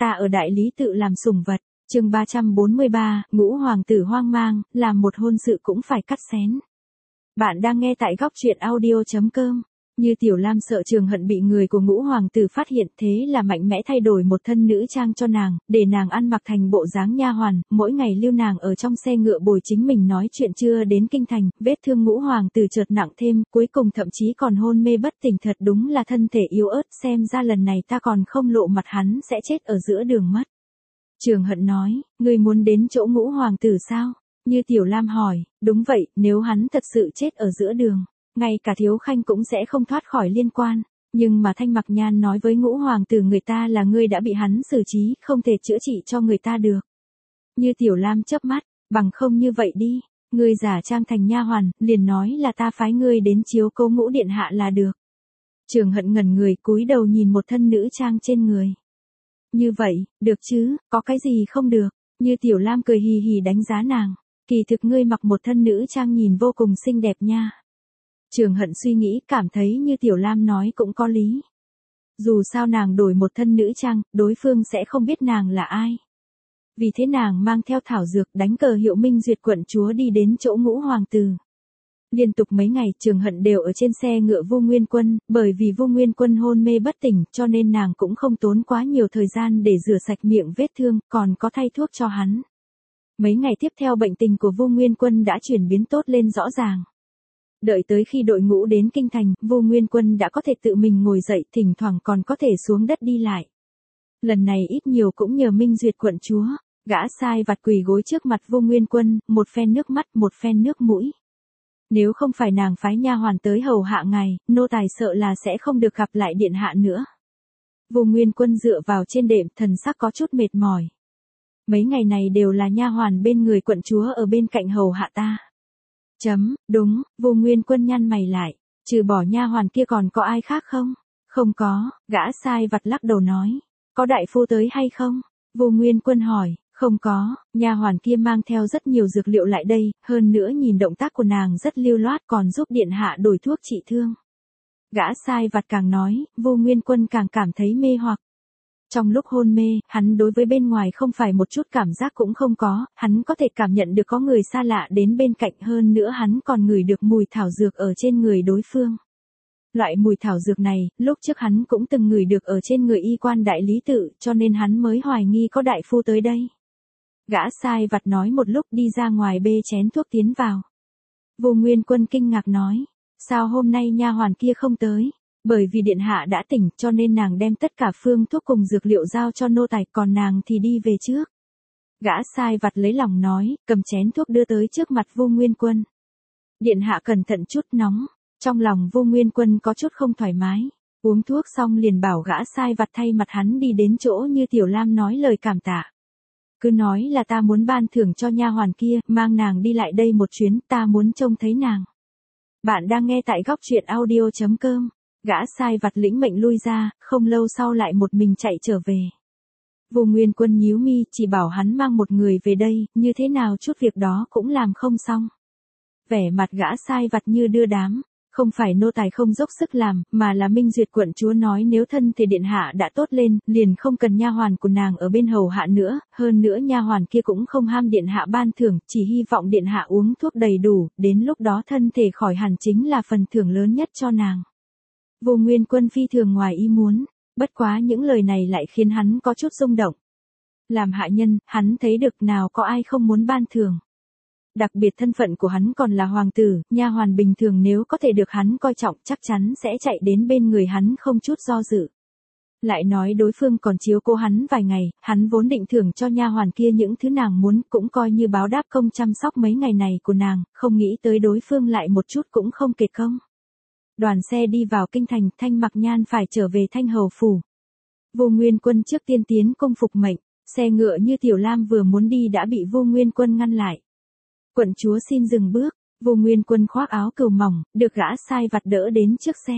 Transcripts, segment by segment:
ta ở đại lý tự làm sủng vật. Chương 343, Ngũ hoàng tử hoang mang, làm một hôn sự cũng phải cắt xén. Bạn đang nghe tại góc truyện audio.com. Như Tiểu Lam sợ Trường Hận bị người của Ngũ hoàng tử phát hiện, thế là mạnh mẽ thay đổi một thân nữ trang cho nàng, để nàng ăn mặc thành bộ dáng nha hoàn, mỗi ngày lưu nàng ở trong xe ngựa bồi chính mình nói chuyện. Chưa đến kinh thành, vết thương Ngũ hoàng tử chợt nặng thêm, cuối cùng thậm chí còn hôn mê bất tỉnh, thật đúng là thân thể yếu ớt, xem ra lần này ta còn không lộ mặt hắn sẽ chết ở giữa đường mất. Trường Hận nói, ngươi muốn đến chỗ Ngũ hoàng tử sao? Như Tiểu Lam hỏi, đúng vậy, nếu hắn thật sự chết ở giữa đường, ngay cả Thiếu Khanh cũng sẽ không thoát khỏi liên quan. Nhưng mà Thanh Mặc Nhan nói với Ngũ hoàng tử người ta là ngươi đã bị hắn xử trí, không thể chữa trị cho người ta được. Như Tiểu Lam chớp mắt, bằng không như vậy đi, ngươi giả trang thành nha hoàn, liền nói là ta phái ngươi đến chiếu cố Ngũ điện hạ là được. Trường Hận ngẩn người, cúi đầu nhìn một thân nữ trang trên người. Như vậy, được chứ, có cái gì không được? Như Tiểu Lam cười hì hì đánh giá nàng. Kỳ thực ngươi mặc một thân nữ trang nhìn vô cùng xinh đẹp nha. Trường Hận suy nghĩ, cảm thấy Như Tiểu Lam nói cũng có lý. Dù sao nàng đổi một thân nữ trang, đối phương sẽ không biết nàng là ai. Vì thế nàng mang theo thảo dược, đánh cờ hiệu Minh Duyệt quận chúa đi đến chỗ Ngũ hoàng tử. Liên tục mấy ngày Trường Hận đều ở trên xe ngựa Vu Nguyên Quân, bởi vì Vu Nguyên Quân hôn mê bất tỉnh cho nên nàng cũng không tốn quá nhiều thời gian để rửa sạch miệng vết thương, còn có thay thuốc cho hắn. Mấy ngày tiếp theo bệnh tình của Vu Nguyên Quân đã chuyển biến tốt lên rõ ràng. Đợi tới khi đội ngũ đến kinh thành, Vu Nguyên Quân đã có thể tự mình ngồi dậy, thỉnh thoảng còn có thể xuống đất đi lại. Lần này ít nhiều cũng nhờ Minh Duyệt quận chúa, gã sai vặt quỳ gối trước mặt Vu Nguyên Quân, một phen nước mắt một phen nước mũi. Nếu không phải nàng phái nha hoàn tới hầu hạ ngài, nô tài sợ là sẽ không được gặp lại điện hạ nữa. Vu Nguyên Quân dựa vào trên đệm, thần sắc có chút mệt mỏi. Mấy ngày này đều là nha hoàn bên người quận chúa ở bên cạnh hầu hạ ta. Đúng, Vu Nguyên Quân nhăn mày lại, trừ bỏ nha hoàn kia còn có ai khác không? Không có, gã sai vặt lắc đầu nói. Có đại phu tới hay không? Vu Nguyên Quân hỏi. Không có, nha hoàn kia mang theo rất nhiều dược liệu lại đây, hơn nữa nhìn động tác của nàng rất lưu loát, còn giúp điện hạ đổi thuốc trị thương. Gã sai vặt càng nói, Vu Nguyên Quân càng cảm thấy mê hoặc. Trong lúc hôn mê, hắn đối với bên ngoài không phải một chút cảm giác cũng không có, hắn có thể cảm nhận được có người xa lạ đến bên cạnh, hơn nữa hắn còn ngửi được mùi thảo dược ở trên người đối phương. Loại mùi thảo dược này, lúc trước hắn cũng từng ngửi được ở trên người y quan đại lý tự, cho nên hắn mới hoài nghi có đại phu tới đây. Gã sai vặt nói một lúc đi ra ngoài bê chén thuốc tiến vào. Vu Nguyên Quân kinh ngạc nói, sao hôm nay nha hoàn kia không tới? Bởi vì điện hạ đã tỉnh cho nên nàng đem tất cả phương thuốc cùng dược liệu giao cho nô tài, còn nàng thì đi về trước. Gã sai vặt lấy lòng nói, cầm chén thuốc đưa tới trước mặt Vu Nguyên Quân. Điện hạ cẩn thận chút, nóng. Trong lòng Vu Nguyên Quân có chút không thoải mái. Uống thuốc xong liền bảo gã sai vặt thay mặt hắn đi đến chỗ Như Tiểu Lam nói lời cảm tạ. Cứ nói là ta muốn ban thưởng cho nha hoàn kia, mang nàng đi lại đây một chuyến, ta muốn trông thấy nàng. Bạn đang nghe tại góc truyện audio.com. Gã sai vặt lĩnh mệnh lui ra, không lâu sau lại một mình chạy trở về. Vu Nguyên Quân nhíu mi, chỉ bảo hắn mang một người về đây, như thế nào chút việc đó cũng làm không xong. Vẻ mặt gã sai vặt như đưa đám. Không phải nô tài không dốc sức làm, mà là Minh Duyệt quận chúa nói nếu thân thể điện hạ đã tốt lên, liền không cần nha hoàn của nàng ở bên hầu hạ nữa, hơn nữa nha hoàn kia cũng không ham điện hạ ban thưởng, chỉ hy vọng điện hạ uống thuốc đầy đủ, đến lúc đó thân thể khỏi hẳn chính là phần thưởng lớn nhất cho nàng. Vu Nguyên Quân phi thường ngoài ý muốn, bất quá những lời này lại khiến hắn có chút rung động. Làm hạ nhân, hắn thấy được nào có ai không muốn ban thưởng. Đặc biệt thân phận của hắn còn là hoàng tử, nha hoàn bình thường nếu có thể được hắn coi trọng chắc chắn sẽ chạy đến bên người hắn không chút do dự. Lại nói đối phương còn chiếu cố hắn vài ngày, hắn vốn định thưởng cho nha hoàn kia những thứ nàng muốn, cũng coi như báo đáp công chăm sóc mấy ngày này của nàng, không nghĩ tới đối phương lại một chút cũng không kể công. Đoàn xe đi vào kinh thành, Thanh Mặc Nhan phải trở về Thanh Hầu phủ. Vu Nguyên Quân trước tiên tiến cung phục mệnh, xe ngựa Như Tiểu Lam vừa muốn đi đã bị Vu Nguyên Quân ngăn lại. Quận chúa xin dừng bước. Vu Nguyên Quân khoác áo cừu mỏng, được gã sai vặt đỡ đến trước xe.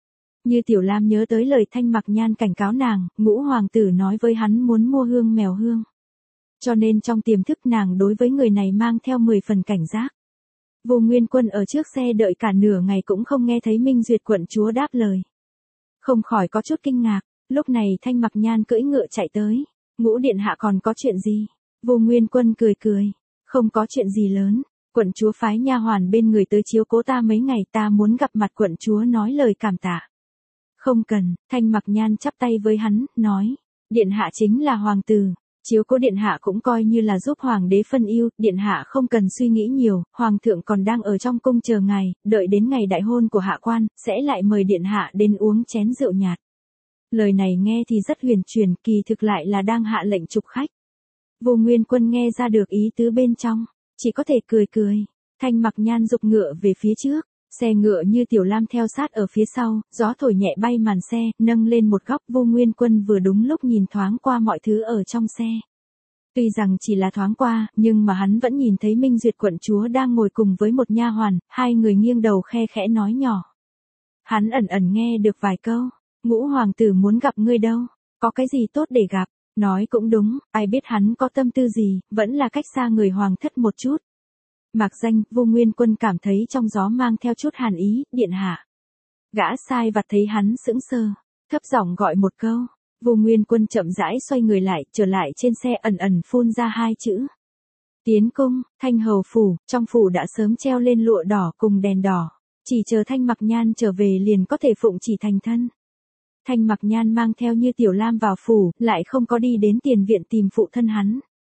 Như Tiểu Lam nhớ tới lời Thanh Mặc Nhan cảnh cáo nàng, Ngũ hoàng tử nói với hắn muốn mua hương mèo hương. Cho nên trong tiềm thức nàng đối với người này mang theo 10 phần cảnh giác. Vu Nguyên Quân ở trước xe đợi cả nửa ngày cũng không nghe thấy Minh Duyệt quận chúa đáp lời. Không khỏi có chút kinh ngạc, lúc này Thanh Mặc Nhan cưỡi ngựa chạy tới. Ngũ điện hạ còn có chuyện gì? Vô Nguyên Quân cười cười. Không có chuyện gì lớn. Quận chúa phái nha hoàn bên người tới chiếu cố ta mấy ngày, ta muốn gặp mặt quận chúa nói lời cảm tạ. Không cần, Thanh Mặc Nhan chắp tay với hắn, nói. Điện hạ chính là hoàng tử. Chiếu cố điện hạ cũng coi như là giúp hoàng đế phân ưu, điện hạ không cần suy nghĩ nhiều, hoàng thượng còn đang ở trong cung chờ ngài, đợi đến ngày đại hôn của hạ quan, sẽ lại mời điện hạ đến uống chén rượu nhạt. Lời này nghe thì rất huyền chuyển, kỳ thực lại là đang hạ lệnh trục khách. Vô Nguyên Quân nghe ra được ý tứ bên trong, chỉ có thể cười cười. Thanh Mặc Nhan giục ngựa về phía trước, xe ngựa như tiểu lam theo sát ở phía sau, gió thổi nhẹ bay màn xe, nâng lên một góc. Vô Nguyên Quân vừa đúng lúc nhìn thoáng qua mọi thứ ở trong xe. Tuy rằng chỉ là thoáng qua, nhưng mà hắn vẫn nhìn thấy Minh Duyệt quận chúa đang ngồi cùng với một nha hoàn, hai người nghiêng đầu khe khẽ nói nhỏ. Hắn ẩn ẩn nghe được vài câu. Ngũ hoàng tử muốn gặp ngươi đâu, có cái gì tốt để gặp, nói cũng đúng, ai biết hắn có tâm tư gì, vẫn là cách xa người hoàng thất một chút. Mạc danh, Vô Nguyên Quân cảm thấy trong gió mang theo chút hàn ý, điện hạ. Gã sai vặt thấy hắn sững sờ, thấp giọng gọi một câu. Vô Nguyên Quân chậm rãi xoay người lại, trở lại trên xe, ẩn ẩn phun ra hai chữ. Tiến cung. Thanh hầu phủ, trong phủ đã sớm treo lên lụa đỏ cùng đèn đỏ, chỉ chờ Thanh Mặc Nhan trở về liền có thể phụng chỉ thành thân. Thanh Mặc Nhan mang theo Như Tiểu Lam vào phủ, lại không có đi đến tiền viện tìm phụ thân hắn.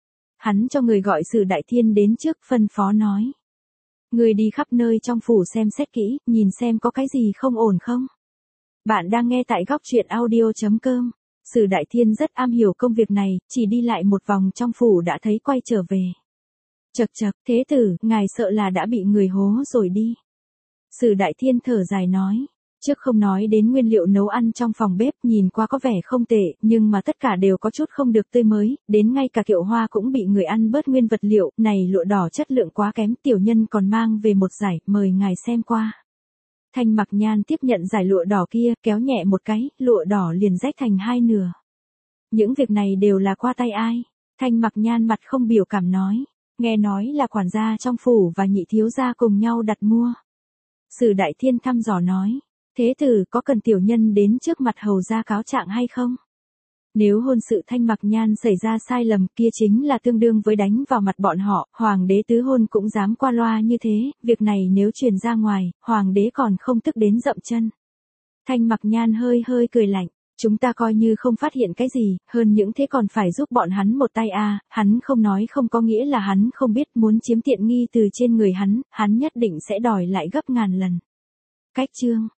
Hắn cho người gọi Sử Đại Thiên đến trước, phân phó nói. Người đi khắp nơi trong phủ xem xét kỹ, nhìn xem có cái gì không ổn không. Bạn đang nghe tại góc truyện audio.com. Sử Đại Thiên rất am hiểu công việc này, chỉ đi lại một vòng trong phủ đã thấy quay trở về. Chậc chậc, thế tử, ngài sợ là đã bị người hố rồi đi. Sử Đại Thiên thở dài nói. Trước không nói đến nguyên liệu nấu ăn trong phòng bếp nhìn qua có vẻ không tệ, nhưng mà tất cả đều có chút không được tươi mới, đến ngay cả kiệu hoa cũng bị người ăn bớt nguyên vật liệu, này lụa đỏ chất lượng quá kém, tiểu nhân còn mang về một giải, mời ngài xem qua. Thanh Mặc Nhan tiếp nhận giải lụa đỏ kia, kéo nhẹ một cái, lụa đỏ liền rách thành hai nửa. Những việc này đều là qua tay ai? Thanh Mặc Nhan mặt không biểu cảm nói, nghe nói là quản gia trong phủ và nhị thiếu gia cùng nhau đặt mua. Sử Đại Thiên thăm dò nói. Thế tử có cần tiểu nhân đến trước mặt hầu gia cáo trạng hay không? Nếu hôn sự Thanh Mặc Nhan xảy ra sai lầm kia chính là tương đương với đánh vào mặt bọn họ, hoàng đế tứ hôn cũng dám qua loa như thế, việc này nếu truyền ra ngoài, hoàng đế còn không tức đến dậm chân. Thanh Mặc Nhan hơi hơi cười lạnh, chúng ta coi như không phát hiện cái gì, hơn những thế còn phải giúp bọn hắn một tay à, hắn không nói không có nghĩa là hắn không biết, muốn chiếm tiện nghi từ trên người hắn nhất định sẽ đòi lại gấp ngàn lần. Cách chương